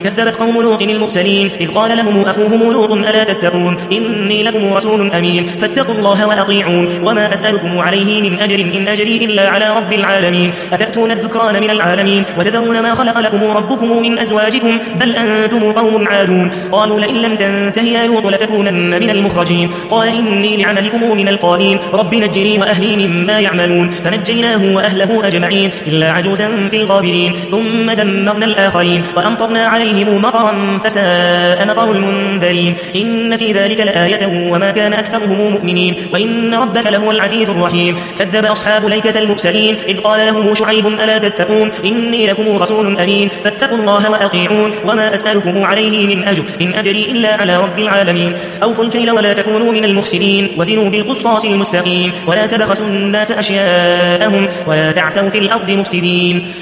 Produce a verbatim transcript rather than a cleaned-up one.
كذبت قوم لوط المرسلين إذ قال لهم أخوهم لوط ألا تتقون إني لكم رسول أمين فاتقوا الله وأطيعون وما أسألكم عليه من أجر إن أجري إلا على رب العالمين أتأتون الذكران من العالمين وتذرون ما خلق لكم ربكم من أزواجكم بل أنتم قوم عادون قالوا لئن لم تنتهي يا لوط لتكونن من المخرجين قال إني لعملكم من القالين رب نجني وأهلي مما يعملون فنجيناه وأهله أجمعين إلا عجوزا في الغابرين ثم دمرنا الآخرين وأمطرنا عليهم مطرا فساء مطر المنذرين إن في ذلك لآية وما كان أكثرهم مؤمنين وإن ربك لهو العزيز الرحيم كذب أصحاب ليكة المرسلين إذ قال لهم شعيب ألا تتقون إني لكم رسول أمين فاتقوا الله وأطيعون وما أسألكم عليه من أجر إن أجري إلا على رب العالمين أوفوا الكيل ولا تكونوا من المخسرين وزنوا بالقسطاس المستقيم ولا تبخسوا الناس أشياءهم ولا تعثوا في الأرض مفسدين